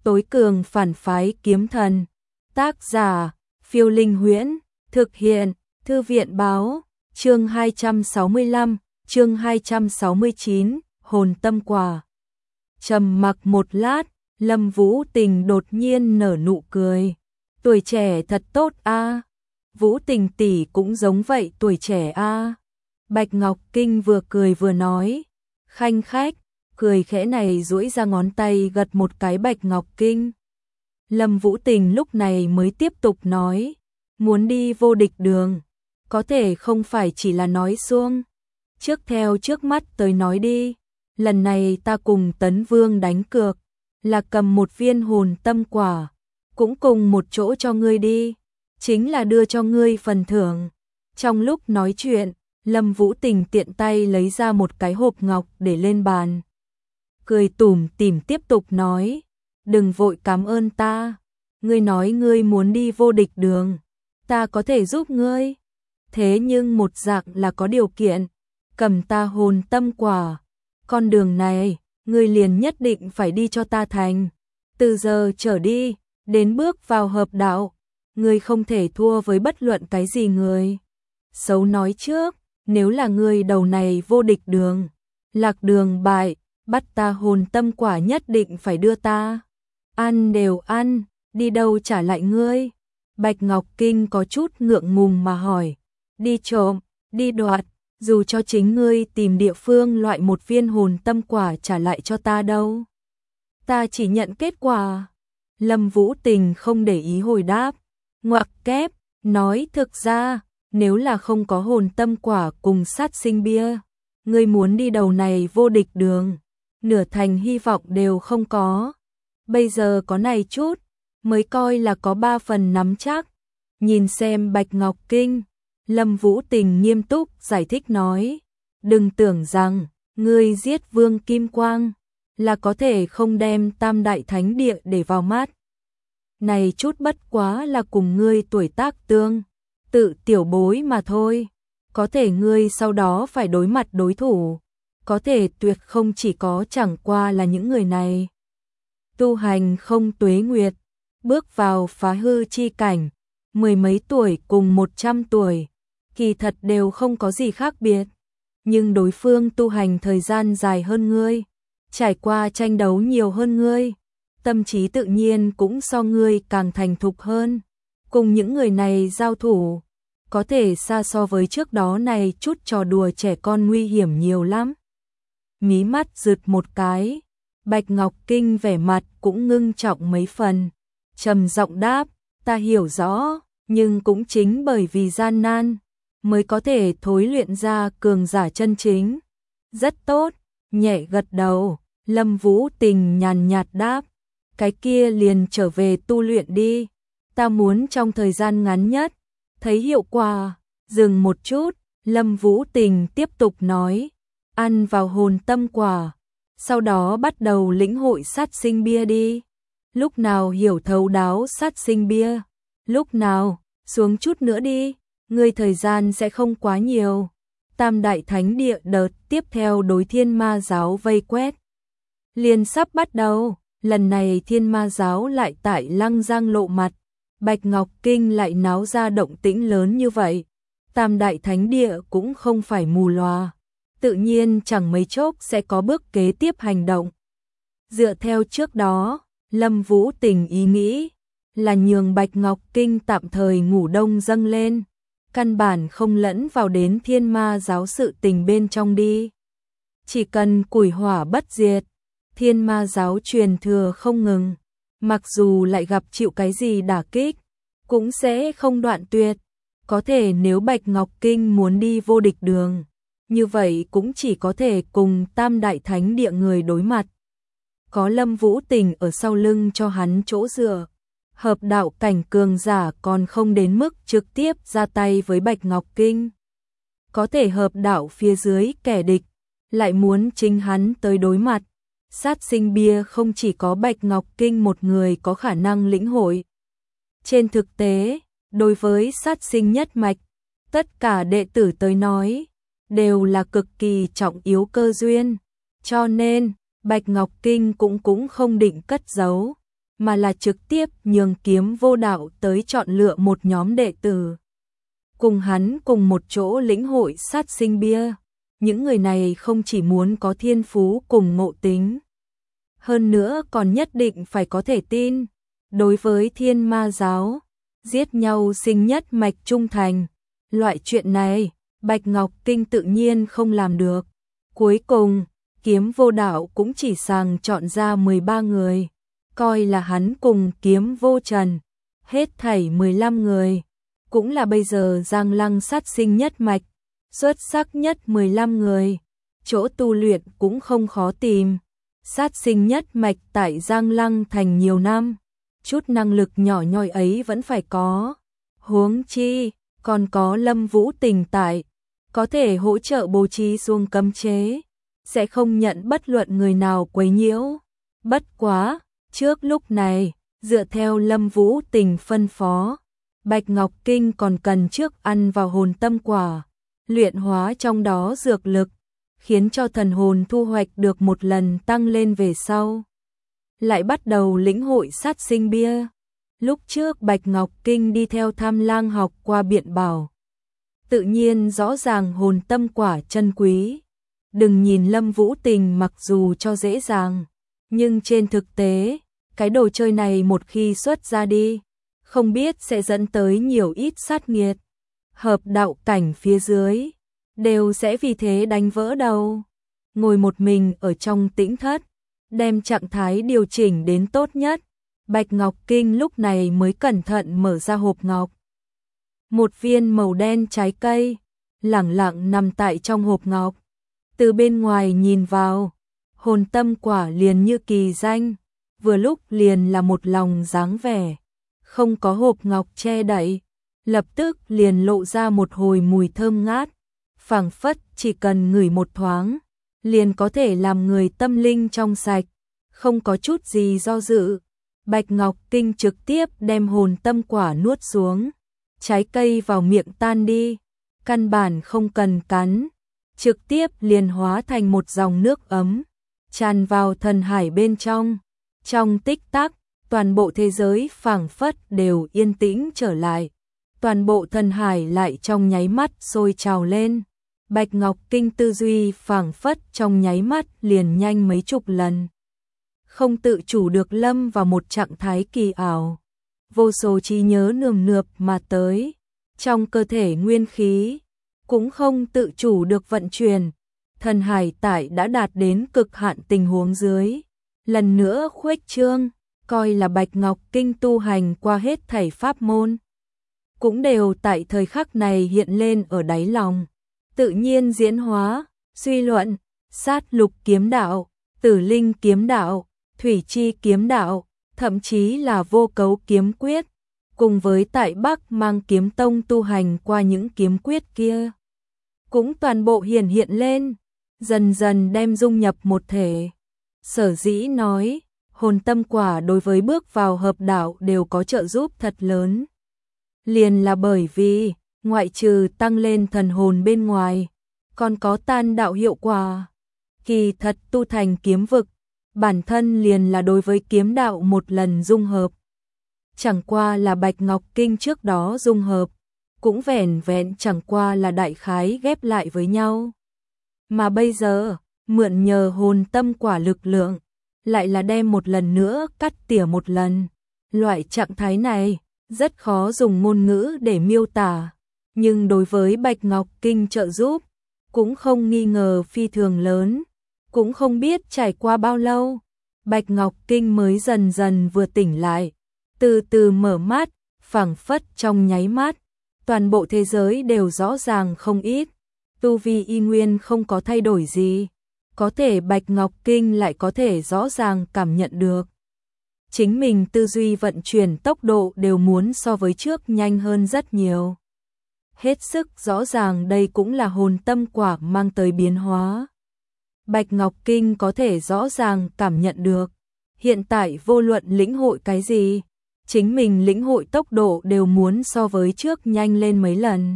tối cường phản phái kiếm thần. Tác giả, Phiêu Linh Huyễn, thực hiện, Thư viện Báo, chương 265, chương 269, hồn tâm quả. Trầm mặc một lát, Lâm Vũ Tình đột nhiên nở nụ cười. Tuổi trẻ thật tốt a. Vũ Tình tỷ cũng giống vậy, tuổi trẻ a. Bạch Ngọc Kinh vừa cười vừa nói, khanh khách, cười khẽ này duỗi ra ngón tay gật một cái Bạch Ngọc Kinh. Lâm Vũ Tình lúc này mới tiếp tục nói, muốn đi vô địch đường, có thể không phải chỉ là nói suông. Theo trước mắt tới nói đi, lần này ta cùng Tấn Vương đánh cược, là cầm một viên hồn tâm quả, cũng cùng một chỗ cho ngươi đi, chính là đưa cho ngươi phần thưởng. Trong lúc nói chuyện, Lâm Vũ Tình tiện tay lấy ra một cái hộp ngọc để lên bàn. Cười tủm tỉm tiếp tục nói, đừng vội cảm ơn ta, ngươi nói ngươi muốn đi vô địch đường, ta có thể giúp ngươi. Thế nhưng một dạng là có điều kiện, cầm ta hồn tâm quả, con đường này, ngươi liền nhất định phải đi cho ta thành. Từ giờ trở đi, đến bước vào hợp đạo, ngươi không thể thua với bất luận cái gì người. Xấu nói trước, nếu là ngươi đầu này vô địch đường, lạc đường bại, bắt ta hồn tâm quả nhất định phải đưa ta. Ăn đều ăn, đi đâu trả lại ngươi? Bạch Ngọc Kinh có chút ngượng ngùng mà hỏi, đi trộm, đi đoạt, dù cho chính ngươi tìm địa phương loại một viên hồn tâm quả trả lại cho ta đâu. Ta chỉ nhận kết quả. Lâm Vũ Tình không để ý hồi đáp, ngoặc kép, nói thực ra, nếu là không có hồn tâm quả cùng sát sinh bia, ngươi muốn đi đầu này vô địch đường, nửa thành hy vọng đều không có. Bây giờ có này chút, mới coi là có 3 phần nắm chắc. Nhìn xem Bạch Ngọc Kinh, Lâm Vũ Tình nghiêm túc giải thích nói, đừng tưởng rằng, ngươi giết Vương Kim Quang, là có thể không đem Tam Đại Thánh Địa để vào mắt. Này chút bất quá là cùng ngươi tuổi tác tương tự tiểu bối mà thôi, có thể ngươi sau đó phải đối mặt đối thủ, có thể tuyệt không chỉ có chẳng qua là những người này. Tu hành không tuế nguyệt, bước vào phá hư chi cảnh, 10 mấy tuổi cùng 100 tuổi, kỳ thật đều không có gì khác biệt. Nhưng đối phương tu hành thời gian dài hơn ngươi, trải qua tranh đấu nhiều hơn ngươi, tâm trí tự nhiên cũng so ngươi càng thành thục hơn. Cùng những người này giao thủ, có thể xa so với trước đó này chút trò đùa trẻ con nguy hiểm nhiều lắm. Mí mắt rực một cái, Bạch Ngọc Kinh vẻ mặt cũng ngưng trọng mấy phần, trầm giọng đáp, ta hiểu rõ, nhưng cũng chính bởi vì gian nan, mới có thể thối luyện ra cường giả chân chính. Rất tốt, nhẹ gật đầu, Lâm Vũ Tình nhàn nhạt đáp, cái kia liền trở về tu luyện đi, ta muốn trong thời gian ngắn nhất, thấy hiệu quả. Dừng một chút, Lâm Vũ Tình tiếp tục nói, ăn vào hồn tâm quả, sau đó bắt đầu lĩnh hội sát sinh bia đi. Lúc nào hiểu thấu đáo sát sinh bia, lúc nào, xuống chút nữa đi, ngươi thời gian sẽ không quá nhiều. Tam Đại Thánh Địa đợt tiếp theo đối Thiên Ma Giáo vây quét liền sắp bắt đầu, lần này Thiên Ma Giáo lại tại Lăng Giang lộ mặt, Bạch Ngọc Kinh lại náo ra động tĩnh lớn như vậy. Tam Đại Thánh Địa cũng không phải mù lòa, tự nhiên chẳng mấy chốc sẽ có bước kế tiếp hành động. Dựa theo trước đó, Lâm Vũ Tình ý nghĩ là nhường Bạch Ngọc Kinh tạm thời ngủ đông dâng lên, căn bản không lẫn vào đến Thiên Ma Giáo sự tình bên trong đi. Chỉ cần củi hỏa bất diệt, Thiên Ma Giáo truyền thừa không ngừng, mặc dù lại gặp chịu cái gì đả kích, cũng sẽ không đoạn tuyệt. Có thể nếu Bạch Ngọc Kinh muốn đi vô địch đường, như vậy cũng chỉ có thể cùng Tam Đại Thánh Địa người đối mặt. Có Lâm Vũ Tình ở sau lưng cho hắn chỗ dựa, hợp đạo cảnh cường giả còn không đến mức trực tiếp ra tay với Bạch Ngọc Kinh. Có thể hợp đạo phía dưới kẻ địch, lại muốn chính hắn tới đối mặt. Sát sinh bia không chỉ có Bạch Ngọc Kinh một người có khả năng lĩnh hội. Trên thực tế, đối với sát sinh nhất mạch, tất cả đệ tử tới nói, đều là cực kỳ trọng yếu cơ duyên. Cho nên, Bạch Ngọc Kinh cũng không định cất giấu, mà là trực tiếp nhường Kiếm Vô Đạo tới chọn lựa một nhóm đệ tử. Cùng hắn cùng một chỗ lĩnh hội sát sinh bia. Những người này không chỉ muốn có thiên phú cùng ngộ tính, hơn nữa còn nhất định phải có thể tin. Đối với Thiên Ma giáo, giết nhau sinh nhất mạch trung thành. Loại chuyện này, Bạch Ngọc Kinh tự nhiên không làm được. Cuối cùng, Kiếm Vô Đạo cũng chỉ sàng chọn ra 13 người, coi là hắn cùng Kiếm Vô Trần, hết thảy 15 người, cũng là bây giờ Giang Lăng sát sinh nhất mạch, xuất sắc nhất 15 người, chỗ tu luyện cũng không khó tìm. Sát sinh nhất mạch tại Giang Lăng thành nhiều năm, chút năng lực nhỏ nhoi ấy vẫn phải có. Huống chi, còn có Lâm Vũ Tình tại, có thể hỗ trợ bố trí xuông cấm chế, sẽ không nhận bất luận người nào quấy nhiễu. Bất quá, trước lúc này, dựa theo Lâm Vũ Tình phân phó, Bạch Ngọc Kinh còn cần trước ăn vào hồn tâm quả, luyện hóa trong đó dược lực, khiến cho thần hồn thu hoạch được một lần tăng lên về sau. Lại bắt đầu lĩnh hội sát sinh bia. Lúc trước Bạch Ngọc Kinh đi theo Tham Lang học qua biện bảo, tự nhiên rõ ràng hồn tâm quả chân quý. Đừng nhìn Lâm Vũ Tình mặc dù cho dễ dàng, nhưng trên thực tế, cái đồ chơi này một khi xuất ra đi, không biết sẽ dẫn tới nhiều ít sát nghiệt. Hợp đạo cảnh phía dưới, đều sẽ vì thế đánh vỡ đầu. Ngồi một mình ở trong tĩnh thất, đem trạng thái điều chỉnh đến tốt nhất. Bạch Ngọc Kinh lúc này mới cẩn thận mở ra hộp ngọc. Một viên màu đen trái cây, lẳng lặng nằm tại trong hộp ngọc. Từ bên ngoài nhìn vào, hồn tâm quả liền như kỳ danh, vừa lúc liền là một lòng dáng vẻ, không có hộp ngọc che đậy, lập tức liền lộ ra một hồi mùi thơm ngát, phảng phất chỉ cần ngửi một thoáng, liền có thể làm người tâm linh trong sạch, không có chút gì do dự. Bạch Ngọc Kinh trực tiếp đem hồn tâm quả nuốt xuống, trái cây vào miệng tan đi, căn bản không cần cắn, trực tiếp liền hóa thành một dòng nước ấm, tràn vào thần hải bên trong. Trong tích tắc, toàn bộ thế giới phảng phất đều yên tĩnh trở lại, toàn bộ thần hải lại trong nháy mắt sôi trào lên. Bạch Ngọc Kinh tư duy phảng phất trong nháy mắt liền nhanh mấy chục lần, không tự chủ được lâm vào một trạng thái kỳ ảo. Vô số trí nhớ nườm nượp mà tới, trong cơ thể nguyên khí cũng không tự chủ được vận chuyển. Thần hải tại đã đạt đến cực hạn tình huống dưới, lần nữa khuếch trương, coi là Bạch Ngọc Kinh tu hành qua hết thảy pháp môn, cũng đều tại thời khắc này hiện lên ở đáy lòng, tự nhiên diễn hóa. Suy luận, sát lục kiếm đạo, tử linh kiếm đạo, thủy chi kiếm đạo, thậm chí là vô cấu kiếm quyết, cùng với tại Bắc Mang Kiếm Tông tu hành qua những kiếm quyết kia, cũng toàn bộ hiện lên, dần dần đem dung nhập một thể. Sở dĩ nói, hồn tâm quả đối với bước vào hợp đạo đều có trợ giúp thật lớn. Liền là bởi vì, ngoại trừ tăng lên thần hồn bên ngoài, còn có tan đạo hiệu quả. Kỳ thật tu thành kiếm vực, bản thân liền là đối với kiếm đạo một lần dung hợp. Chẳng qua là Bạch Ngọc Kinh trước đó dung hợp, cũng vẻn vẹn chẳng qua là đại khái ghép lại với nhau. Mà bây giờ, mượn nhờ hồn tâm quả lực lượng, lại là đem một lần nữa cắt tỉa một lần. Loại trạng thái này, rất khó dùng ngôn ngữ để miêu tả, nhưng đối với Bạch Ngọc Kinh trợ giúp, cũng không nghi ngờ phi thường lớn. Cũng không biết trải qua bao lâu, Bạch Ngọc Kinh mới dần dần vừa tỉnh lại, từ từ mở mắt, phảng phất trong nháy mắt, toàn bộ thế giới đều rõ ràng không ít. Tu vi y nguyên không có thay đổi gì, có thể Bạch Ngọc Kinh lại có thể rõ ràng cảm nhận được. Chính mình tư duy vận chuyển tốc độ đều muốn so với trước nhanh hơn rất nhiều. Hết sức rõ ràng đây cũng là hồn tâm quả mang tới biến hóa. Bạch Ngọc Kinh có thể rõ ràng cảm nhận được, hiện tại vô luận lĩnh hội cái gì, chính mình lĩnh hội tốc độ đều muốn so với trước nhanh lên mấy lần.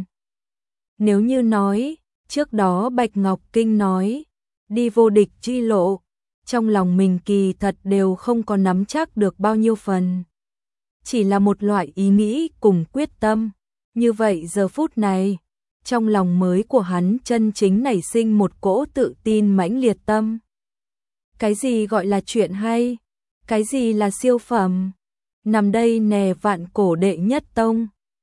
Nếu như nói, trước đó Bạch Ngọc Kinh nói, đi vô địch chi lộ, trong lòng mình kỳ thật đều không có nắm chắc được bao nhiêu phần. Chỉ là một loại ý nghĩ cùng quyết tâm. Như vậy giờ phút này, trong lòng mới của hắn chân chính nảy sinh một cỗ tự tin mãnh liệt tâm. Cái gì gọi là chuyện hay? Cái gì là siêu phẩm? Nằm đây nè vạn cổ đệ nhất tông.